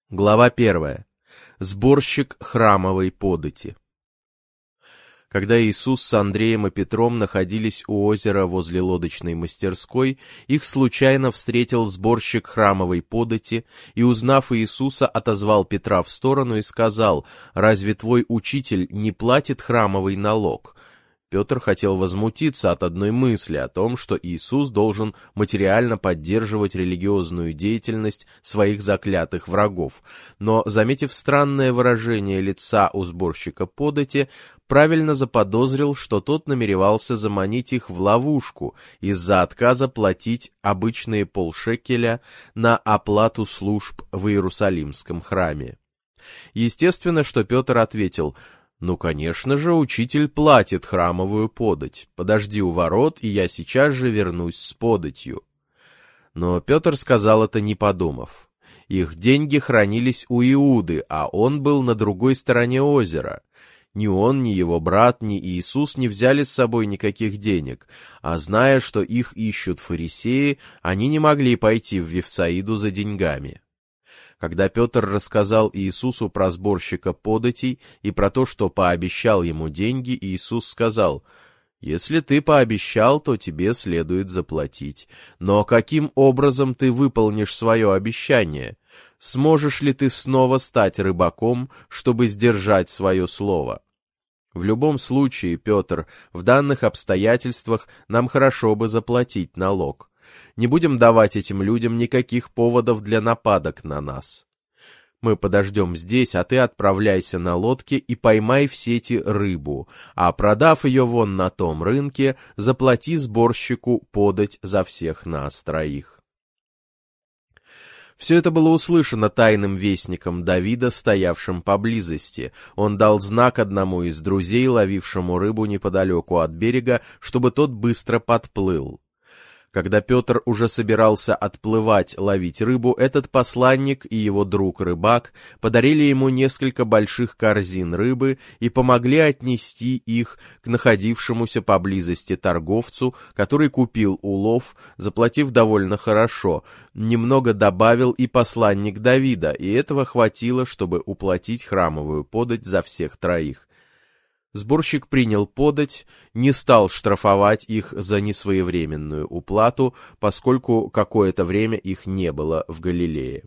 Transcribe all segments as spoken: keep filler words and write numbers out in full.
Глава первая. Сборщик храмовой подати. Когда Иисус с Андреем и Петром находились у озера возле лодочной мастерской, их случайно встретил сборщик храмовой подати и, узнав Иисуса, отозвал Петра в сторону и сказал: «Разве твой учитель не платит храмовый налог?» Петр хотел возмутиться от одной мысли о том, что Иисус должен материально поддерживать религиозную деятельность своих заклятых врагов, но, заметив странное выражение лица у сборщика подати, правильно заподозрил, что тот намеревался заманить их в ловушку из-за отказа платить обычные полшекеля на оплату служб в Иерусалимском храме. Естественно, что Петр ответил: «Ну, конечно же, учитель платит храмовую подать. Подожди у ворот, и я сейчас же вернусь с податью». Но Петр сказал это, не подумав. Их деньги хранились у Иуды, а он был на другой стороне озера. Ни он, ни его брат, ни Иисус не взяли с собой никаких денег, а зная, что их ищут фарисеи, они не могли пойти в Вифсаиду за деньгами. Когда Петр рассказал Иисусу про сборщика податей и про то, что пообещал ему деньги, Иисус сказал: «Если ты пообещал, то тебе следует заплатить. Но каким образом ты выполнишь свое обещание? Сможешь ли ты снова стать рыбаком, чтобы сдержать свое слово?» В любом случае, Петр, в данных обстоятельствах нам хорошо бы заплатить налог. Не будем давать этим людям никаких поводов для нападок на нас. Мы подождем здесь, а ты отправляйся на лодке и поймай в сети рыбу, а продав ее вон на том рынке, заплати сборщику подать за всех нас троих. Все это было услышано тайным вестником Давида, стоявшим поблизости. Он дал знак одному из друзей, ловившему рыбу неподалеку от берега, чтобы тот быстро подплыл. Когда Петр уже собирался отплывать ловить рыбу, этот посланник и его друг-рыбак подарили ему несколько больших корзин рыбы и помогли отнести их к находившемуся поблизости торговцу, который купил улов, заплатив довольно хорошо. Немного добавил и посланник Давида, и этого хватило, чтобы уплатить храмовую подать за всех троих. Сборщик принял подать, не стал штрафовать их за несвоевременную уплату, поскольку какое-то время их не было в Галилее.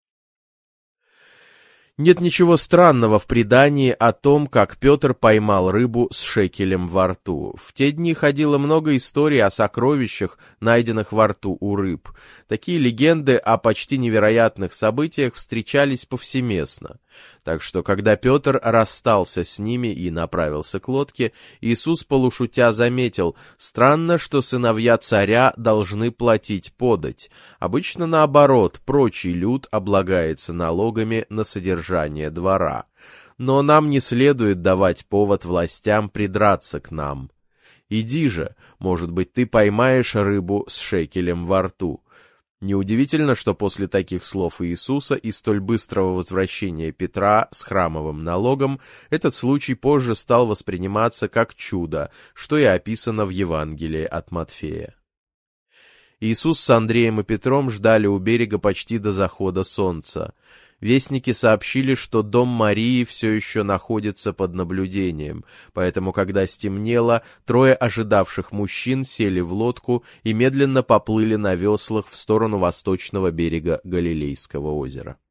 Нет ничего странного в предании о том, как Петр поймал рыбу с шекелем во рту. В те дни ходило много историй о сокровищах, найденных во рту у рыб. Такие легенды о почти невероятных событиях встречались повсеместно. Так что, когда Петр расстался с ними и направился к лодке, Иисус полушутя заметил: «Странно, что сыновья царя должны платить подать. Обычно наоборот, прочий люд облагается налогами на содержание двора. Но нам не следует давать повод властям придраться к нам. Иди же, может быть, ты поймаешь рыбу с шекелем во рту». Неудивительно, что после таких слов Иисуса и столь быстрого возвращения Петра с храмовым налогом этот случай позже стал восприниматься как чудо, что и описано в Евангелии от Матфея. Иисус с Андреем и Петром ждали у берега почти до захода солнца. Вестники сообщили, что дом Марии все еще находится под наблюдением, поэтому, когда стемнело, трое ожидавших мужчин сели в лодку и медленно поплыли на веслах в сторону восточного берега Галилейского озера.